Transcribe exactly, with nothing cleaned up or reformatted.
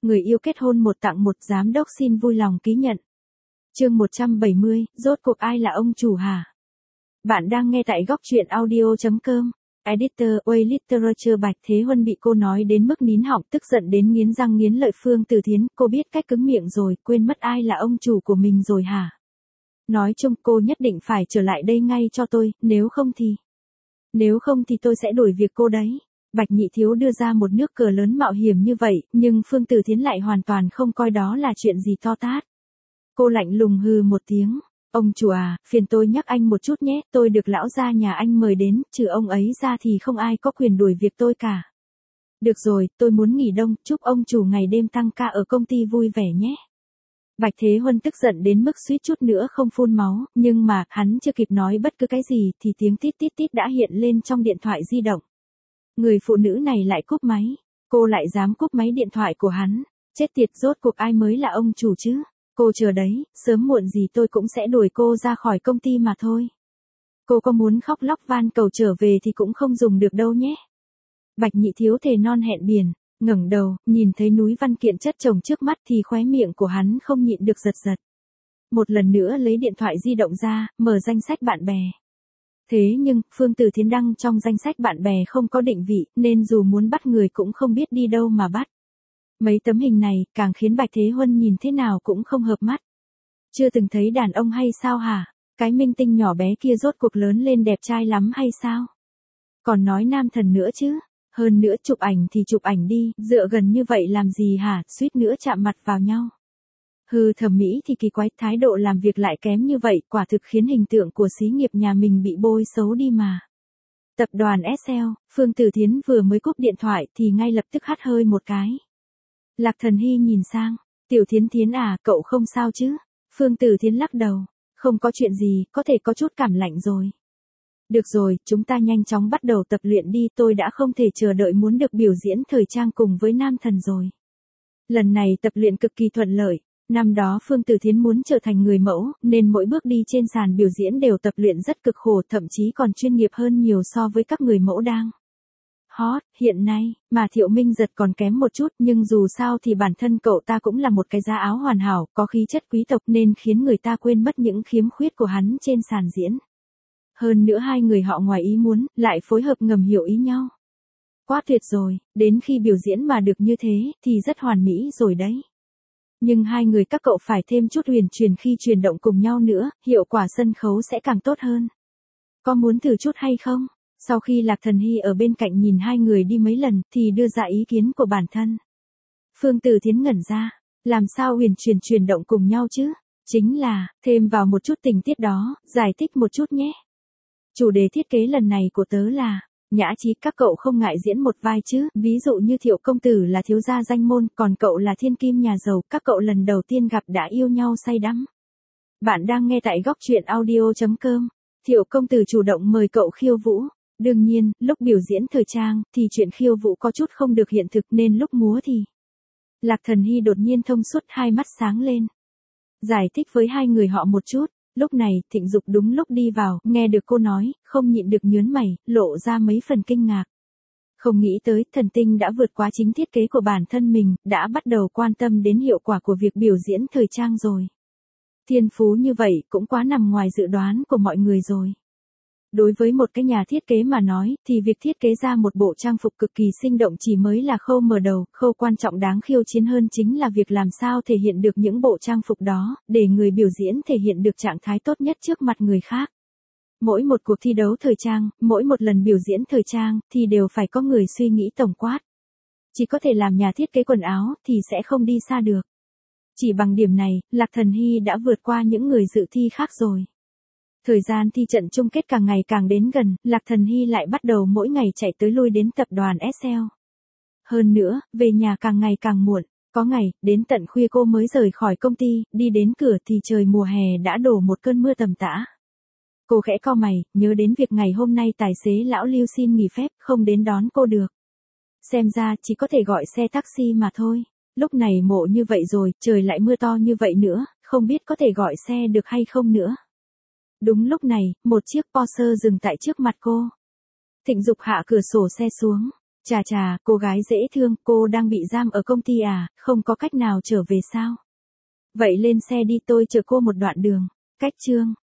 Người yêu kết hôn một tặng một, giám đốc xin vui lòng ký nhận. Chương một trăm bảy mươi, rốt cuộc ai là ông chủ hả? Bạn đang nghe tại góc truyện audio chấm com. Editor, Way Literature. Bạch Thế Huân bị cô nói đến mức nín họng, tức giận đến nghiến răng nghiến lợi. Phương Tử Thiến, cô biết cách cứng miệng rồi, quên mất ai là ông chủ của mình rồi hả? Nói chung cô nhất định phải trở lại đây ngay cho tôi, nếu không thì... Nếu không thì tôi sẽ đuổi việc cô đấy. Bạch Nhị Thiếu đưa ra một nước cờ lớn mạo hiểm như vậy, nhưng Phương Tử Thiến lại hoàn toàn không coi đó là chuyện gì to tát. Cô lạnh lùng hừ một tiếng. Ông chủ à, phiền tôi nhắc anh một chút nhé, tôi được lão gia nhà anh mời đến, trừ ông ấy ra thì không ai có quyền đuổi việc tôi cả. Được rồi, tôi muốn nghỉ đông, chúc ông chủ ngày đêm tăng ca ở công ty vui vẻ nhé. Bạch Thế Huân tức giận đến mức suýt chút nữa không phun máu, nhưng mà, hắn chưa kịp nói bất cứ cái gì thì tiếng tít tít tít đã hiện lên trong điện thoại di động. Người phụ nữ này lại cúp máy, cô lại dám cúp máy điện thoại của hắn, chết tiệt, rốt cuộc ai mới là ông chủ chứ? Cô chờ đấy, sớm muộn gì tôi cũng sẽ đuổi cô ra khỏi công ty mà thôi. Cô có muốn khóc lóc van cầu trở về thì cũng không dùng được đâu nhé. Bạch Nhị Thiếu thề non hẹn biển, ngẩng đầu, nhìn thấy núi văn kiện chất chồng trước mắt thì khóe miệng của hắn không nhịn được giật giật. Một lần nữa lấy điện thoại di động ra, mở danh sách bạn bè. Thế nhưng, Phương Tử Thiến đăng trong danh sách bạn bè không có định vị, nên dù muốn bắt người cũng không biết đi đâu mà bắt. Mấy tấm hình này, càng khiến Bạch Thế Huân nhìn thế nào cũng không hợp mắt. Chưa từng thấy đàn ông hay sao hả? Cái minh tinh nhỏ bé kia rốt cuộc lớn lên đẹp trai lắm hay sao? Còn nói nam thần nữa chứ? Hơn nữa chụp ảnh thì chụp ảnh đi, dựa gần như vậy làm gì hả, suýt nữa chạm mặt vào nhau. Hừ, thẩm mỹ thì kỳ quái, thái độ làm việc lại kém như vậy, quả thực khiến hình tượng của xí nghiệp nhà mình bị bôi xấu đi mà. Tập đoàn ét lờ, Phương Tử Thiến vừa mới cúp điện thoại thì ngay lập tức hắt hơi một cái. Lạc Thần Hy nhìn sang, Tiểu Thiến Thiến à, cậu không sao chứ? Phương Tử Thiến lắc đầu, không có chuyện gì, có thể có chút cảm lạnh rồi. Được rồi, chúng ta nhanh chóng bắt đầu tập luyện đi, tôi đã không thể chờ đợi muốn được biểu diễn thời trang cùng với nam thần rồi. Lần này tập luyện cực kỳ thuận lợi, năm đó Phương Tử Thiến muốn trở thành người mẫu, nên mỗi bước đi trên sàn biểu diễn đều tập luyện rất cực khổ, thậm chí còn chuyên nghiệp hơn nhiều so với các người mẫu đang hot hiện nay, mà Thiệu Minh Giật còn kém một chút, nhưng dù sao thì bản thân cậu ta cũng là một cái giá áo hoàn hảo, có khí chất quý tộc nên khiến người ta quên mất những khiếm khuyết của hắn trên sàn diễn. Hơn nữa hai người họ ngoài ý muốn, lại phối hợp ngầm hiểu ý nhau. Quá tuyệt rồi, đến khi biểu diễn mà được như thế, thì rất hoàn mỹ rồi đấy. Nhưng hai người các cậu phải thêm chút huyền truyền khi chuyển động cùng nhau nữa, hiệu quả sân khấu sẽ càng tốt hơn. Có muốn thử chút hay không? Sau khi Lạc Thần Hy ở bên cạnh nhìn hai người đi mấy lần, thì đưa ra ý kiến của bản thân. Phương Tử Thiến ngẩn ra, làm sao huyền truyền chuyển động cùng nhau chứ? Chính là, thêm vào một chút tình tiết đó, giải thích một chút nhé. Chủ đề thiết kế lần này của tớ là, Nhã Chí, các cậu không ngại diễn một vai chứ, ví dụ như Thiệu công tử là thiếu gia danh môn, còn cậu là thiên kim nhà giàu, các cậu lần đầu tiên gặp đã yêu nhau say đắm. Bạn đang nghe tại góc truyện audio chấm com. Thiệu công tử chủ động mời cậu khiêu vũ. Đương nhiên, lúc biểu diễn thời trang, thì chuyện khiêu vũ có chút không được hiện thực nên lúc múa thì... Lạc Thần Hy đột nhiên thông suốt, hai mắt sáng lên. Giải thích với hai người họ một chút. Lúc này, Thịnh Dục đúng lúc đi vào, nghe được cô nói, không nhịn được nhớn mày, lộ ra mấy phần kinh ngạc. Không nghĩ tới, thần tinh đã vượt quá chính thiết kế của bản thân mình, đã bắt đầu quan tâm đến hiệu quả của việc biểu diễn thời trang rồi. Thiên phú như vậy, cũng quá nằm ngoài dự đoán của mọi người rồi. Đối với một cái nhà thiết kế mà nói, thì việc thiết kế ra một bộ trang phục cực kỳ sinh động chỉ mới là khâu mở đầu, khâu quan trọng đáng khiêu chiến hơn chính là việc làm sao thể hiện được những bộ trang phục đó, để người biểu diễn thể hiện được trạng thái tốt nhất trước mặt người khác. Mỗi một cuộc thi đấu thời trang, mỗi một lần biểu diễn thời trang, thì đều phải có người suy nghĩ tổng quát. Chỉ có thể làm nhà thiết kế quần áo, thì sẽ không đi xa được. Chỉ bằng điểm này, Lạc Thần Hy đã vượt qua những người dự thi khác rồi. Thời gian thi trận chung kết càng ngày càng đến gần, Lạc Thần Hy lại bắt đầu mỗi ngày chạy tới lui đến tập đoàn ét lờ. Hơn nữa, về nhà càng ngày càng muộn, có ngày, đến tận khuya cô mới rời khỏi công ty, đi đến cửa thì trời mùa hè đã đổ một cơn mưa tầm tã. Cô khẽ cau mày, nhớ đến việc ngày hôm nay tài xế lão Lưu xin nghỉ phép, không đến đón cô được. Xem ra chỉ có thể gọi xe taxi mà thôi. Lúc này mộ như vậy rồi, trời lại mưa to như vậy nữa, không biết có thể gọi xe được hay không nữa. Đúng lúc này, một chiếc Porsche dừng tại trước mặt cô. Thịnh Dục hạ cửa sổ xe xuống. Chà chà, cô gái dễ thương, cô đang bị giam ở công ty à, không có cách nào trở về sao? Vậy lên xe đi, tôi chở cô một đoạn đường. Cách chương